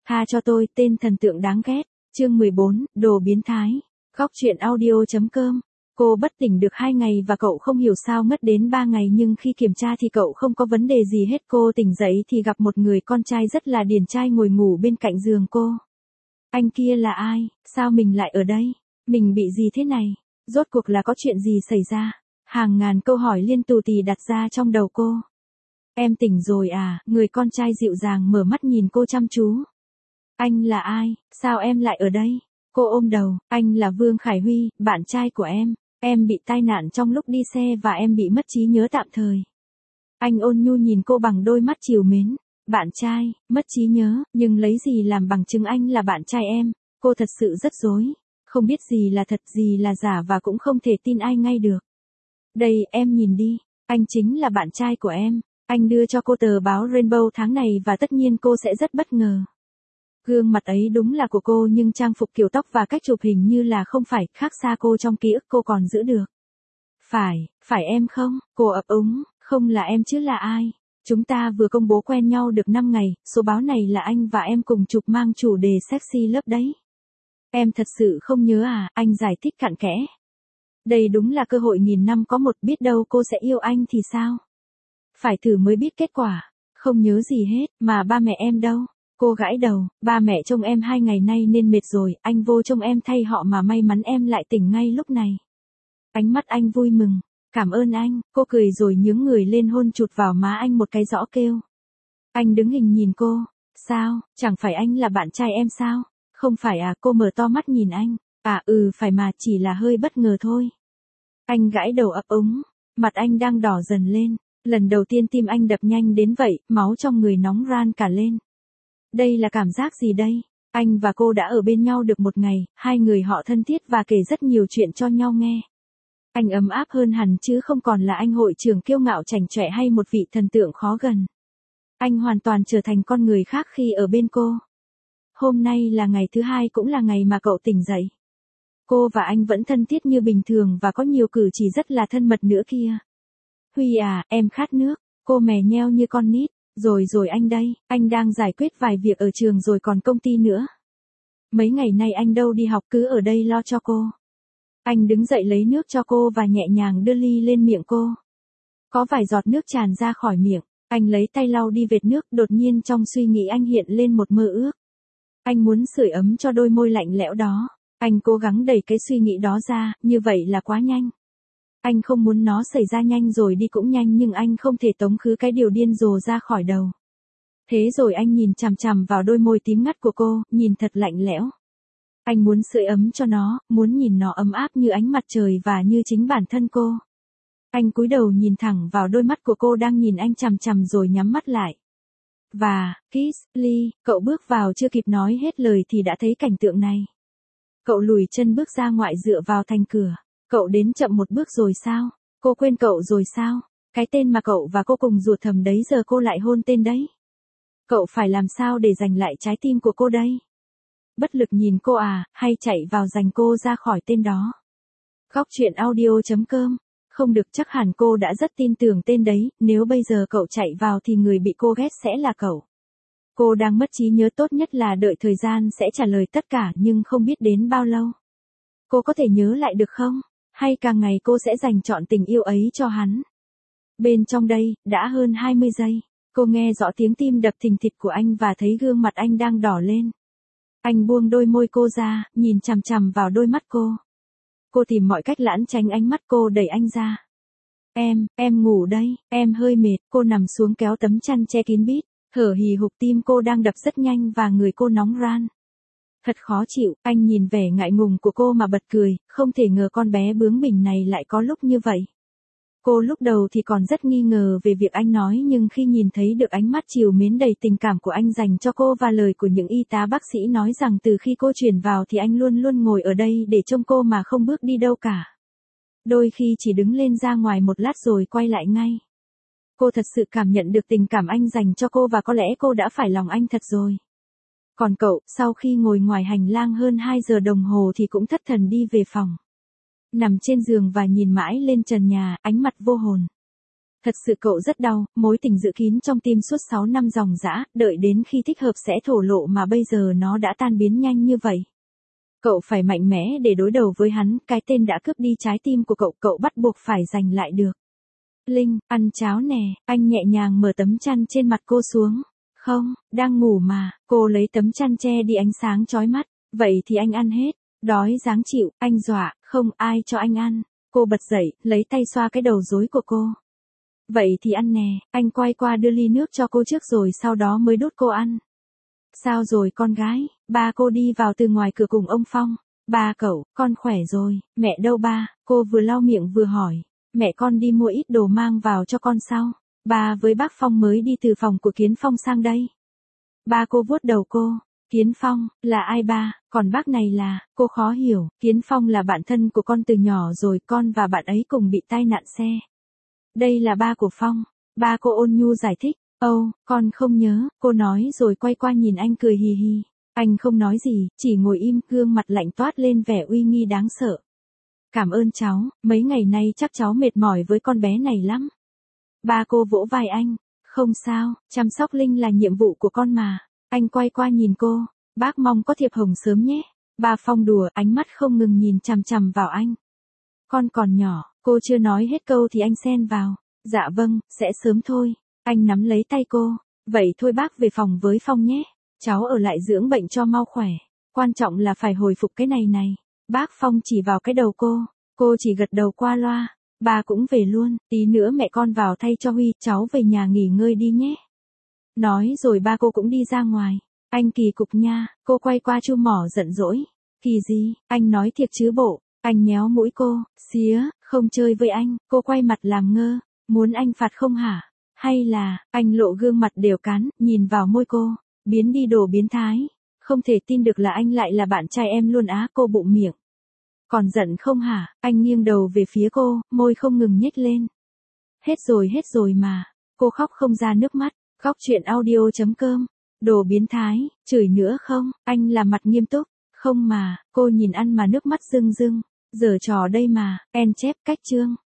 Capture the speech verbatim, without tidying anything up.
Tha cho tôi, tên thần tượng đáng ghét. Chương mười bốn, đồ biến thái. Góc truyện audio.com. Cô bất tỉnh được hai ngày và cậu không hiểu sao mất đến ba ngày, nhưng khi kiểm tra thì cậu không có vấn đề gì hết. Cô tỉnh dậy thì gặp một người con trai rất là điển trai ngồi ngủ bên cạnh giường cô. Anh kia là ai? Sao mình lại ở đây? Mình bị gì thế này? Rốt cuộc là có chuyện gì xảy ra? Hàng ngàn câu hỏi liên tù tì đặt ra trong đầu cô. Em tỉnh rồi à? Người con trai dịu dàng mở mắt nhìn cô chăm chú. Anh là ai? Sao em lại ở đây? Cô ôm đầu. Anh là Vương Khải Huy, bạn trai của em. Em bị tai nạn trong lúc đi xe và em bị mất trí nhớ tạm thời. Anh ôn nhu nhìn cô bằng đôi mắt trìu mến. Bạn trai, mất trí nhớ, nhưng lấy gì làm bằng chứng anh là bạn trai em? Cô thật sự rất rối. Không biết gì là thật gì là giả và cũng không thể tin ai ngay được. Đây, em nhìn đi. Anh chính là bạn trai của em. Anh đưa cho cô tờ báo Rainbow tháng này và tất nhiên cô sẽ rất bất ngờ. Gương mặt ấy đúng là của cô, nhưng trang phục, kiểu tóc và cách chụp hình như là không phải, khác xa cô trong ký ức cô còn giữ được. Phải, phải em không? Cô ấp úng, không là em chứ là ai? Chúng ta vừa công bố quen nhau được năm ngày, số báo này là anh và em cùng chụp mang chủ đề sexy lớp đấy. Em thật sự không nhớ à? Anh giải thích cặn kẽ. Đây đúng là cơ hội nghìn năm có một, biết đâu cô sẽ yêu anh thì sao? Phải thử mới biết kết quả. Không nhớ gì hết, mà ba mẹ em đâu? Cô gãi đầu, ba mẹ trông em hai ngày nay nên mệt rồi, anh vô trông em thay họ mà may mắn em lại tỉnh ngay lúc này. Ánh mắt anh vui mừng, cảm ơn anh, cô cười rồi nhướng người lên hôn chụt vào má anh một cái rõ kêu. Anh đứng hình nhìn cô, sao, chẳng phải anh là bạn trai em sao? Không phải à? Cô mở to mắt nhìn anh, à ừ phải mà, chỉ là hơi bất ngờ thôi. Anh gãi đầu ấp úng, mặt anh đang đỏ dần lên, lần đầu tiên tim anh đập nhanh đến vậy, máu trong người nóng ran cả lên. Đây là cảm giác gì đây? Anh và cô đã ở bên nhau được một ngày, hai người họ thân thiết và kể rất nhiều chuyện cho nhau nghe. Anh ấm áp hơn hẳn chứ không còn là anh hội trưởng kiêu ngạo chảnh chọe hay một vị thần tượng khó gần. Anh hoàn toàn trở thành con người khác khi ở bên cô. Hôm nay là ngày thứ hai, cũng là ngày mà cậu tỉnh dậy. Cô và anh vẫn thân thiết như bình thường và có nhiều cử chỉ rất là thân mật nữa kia. Huy à, em khát nước. Cô mè nheo như con nít. Rồi rồi anh đây, anh đang giải quyết vài việc ở trường rồi còn công ty nữa. Mấy ngày nay anh đâu đi học, cứ ở đây lo cho cô. Anh đứng dậy lấy nước cho cô và nhẹ nhàng đưa ly lên miệng cô. Có vài giọt nước tràn ra khỏi miệng, anh lấy tay lau đi vệt nước, đột nhiên trong suy nghĩ anh hiện lên một mơ ước. Anh muốn sưởi ấm cho đôi môi lạnh lẽo đó. Anh cố gắng đẩy cái suy nghĩ đó ra, như vậy là quá nhanh. Anh không muốn nó xảy ra nhanh rồi đi cũng nhanh, nhưng anh không thể tống khứ cái điều điên rồ ra khỏi đầu. Thế rồi anh nhìn chằm chằm vào đôi môi tím ngắt của cô, nhìn thật lạnh lẽo. Anh muốn sưởi ấm cho nó, muốn nhìn nó ấm áp như ánh mặt trời và như chính bản thân cô. Anh cúi đầu nhìn thẳng vào đôi mắt của cô đang nhìn anh chằm chằm rồi nhắm mắt lại. Và, kiss, Ly, cậu bước vào chưa kịp nói hết lời thì đã thấy cảnh tượng này. Cậu lùi chân bước ra ngoại dựa vào thành cửa. Cậu đến chậm một bước rồi sao? Cô quên cậu rồi sao? Cái tên mà cậu và cô cùng ruột thầm đấy giờ cô lại hôn tên đấy. Cậu phải làm sao để giành lại trái tim của cô đây? Bất lực nhìn cô à, hay chạy vào giành cô ra khỏi tên đó? Góc truyện audio.com. Không được, chắc hẳn cô đã rất tin tưởng tên đấy, nếu bây giờ cậu chạy vào thì người bị cô ghét sẽ là cậu. Cô đang mất trí nhớ, tốt nhất là đợi thời gian sẽ trả lời tất cả, nhưng không biết đến bao lâu. Cô có thể nhớ lại được không? Hay càng ngày cô sẽ dành trọn tình yêu ấy cho hắn? Bên trong đây, đã hơn hai mươi giây, cô nghe rõ tiếng tim đập thình thịch của anh và thấy gương mặt anh đang đỏ lên. Anh buông đôi môi cô ra, nhìn chằm chằm vào đôi mắt cô. Cô tìm mọi cách lảng tránh ánh mắt cô, đẩy anh ra. Em, em ngủ đây, em hơi mệt. Cô nằm xuống kéo tấm chăn che kín bít, thở hì hục, tim cô đang đập rất nhanh và người cô nóng ran. Thật khó chịu, anh nhìn vẻ ngại ngùng của cô mà bật cười, không thể ngờ con bé bướng bỉnh này lại có lúc như vậy. Cô lúc đầu thì còn rất nghi ngờ về việc anh nói, nhưng khi nhìn thấy được ánh mắt trìu mến đầy tình cảm của anh dành cho cô và lời của những y tá bác sĩ nói rằng từ khi cô chuyển vào thì anh luôn luôn ngồi ở đây để trông cô mà không bước đi đâu cả. Đôi khi chỉ đứng lên ra ngoài một lát rồi quay lại ngay. Cô thật sự cảm nhận được tình cảm anh dành cho cô và có lẽ cô đã phải lòng anh thật rồi. Còn cậu, sau khi ngồi ngoài hành lang hơn hai giờ đồng hồ thì cũng thất thần đi về phòng. Nằm trên giường và nhìn mãi lên trần nhà, ánh mặt vô hồn. Thật sự cậu rất đau, mối tình giữ kín trong tim suốt sáu năm dòng dã, đợi đến khi thích hợp sẽ thổ lộ mà bây giờ nó đã tan biến nhanh như vậy. Cậu phải mạnh mẽ để đối đầu với hắn, cái tên đã cướp đi trái tim của cậu, cậu bắt buộc phải giành lại được. Linh, ăn cháo nè, anh nhẹ nhàng mở tấm chăn trên mặt cô xuống. Không, đang ngủ mà, cô lấy tấm chăn che đi ánh sáng chói mắt. Vậy thì anh ăn hết. Đói dáng chịu, anh dọa, không ai cho anh ăn. Cô bật dậy, lấy tay xoa cái đầu rối của cô. Vậy thì ăn nè, anh quay qua đưa ly nước cho cô trước rồi sau đó mới đút cô ăn. Sao rồi con gái? Ba cô đi vào từ ngoài cửa cùng ông Phong. Ba cậu, con khỏe rồi, mẹ đâu ba? Cô vừa lau miệng vừa hỏi. Mẹ con đi mua ít đồ mang vào cho con sau. Ba với bác Phong mới đi từ phòng của Kiến Phong sang đây. Ba cô vuốt đầu cô. Kiến Phong, là ai ba? Còn bác này là, cô khó hiểu. Kiến Phong là bạn thân của con từ nhỏ rồi, con và bạn ấy cùng bị tai nạn xe. Đây là ba của Phong. Ba cô ôn nhu giải thích. Âu, oh, con không nhớ, cô nói rồi quay qua nhìn anh cười hì hì. Anh không nói gì, chỉ ngồi im, gương mặt lạnh toát lên vẻ uy nghi đáng sợ. Cảm ơn cháu, mấy ngày nay chắc cháu mệt mỏi với con bé này lắm. Ba cô vỗ vai anh. Không sao, chăm sóc Linh là nhiệm vụ của con mà. Anh quay qua nhìn cô. Bác mong có thiệp hồng sớm nhé. Ba Phong đùa, ánh mắt không ngừng nhìn chằm chằm vào anh. Con còn nhỏ, cô chưa nói hết câu thì anh xen vào. Dạ vâng, sẽ sớm thôi. Anh nắm lấy tay cô. Vậy thôi bác về phòng với Phong nhé. Cháu ở lại dưỡng bệnh cho mau khỏe. Quan trọng là phải hồi phục cái này này. Bác Phong chỉ vào cái đầu cô. Cô chỉ gật đầu qua loa. Ba cũng về luôn. Tí nữa mẹ con vào thay cho Huy. Cháu về nhà nghỉ ngơi đi nhé. Nói rồi ba cô cũng đi ra ngoài. Anh kỳ cục nha. Cô quay qua Chu Mỏ giận dỗi. Kỳ gì, anh nói thiệt chứ bộ. Anh nhéo mũi cô. Xía, không chơi với anh. Cô quay mặt làm ngơ. Muốn anh phạt không hả? Hay là, anh lộ gương mặt đều cắn, nhìn vào môi cô. Biến đi đồ biến thái. Không thể tin được là anh lại là bạn trai em luôn á, cô bụng miệng. Còn giận không hả? Anh nghiêng đầu về phía cô, môi không ngừng nhếch lên. Hết rồi hết rồi mà. Cô khóc không ra nước mắt. Khóc chuyện audio chấm com. Đồ biến thái, chửi nữa không? Anh là mặt nghiêm túc. Không mà, cô nhìn ăn mà nước mắt rưng rưng. Giở trò đây mà, en chép cách chương.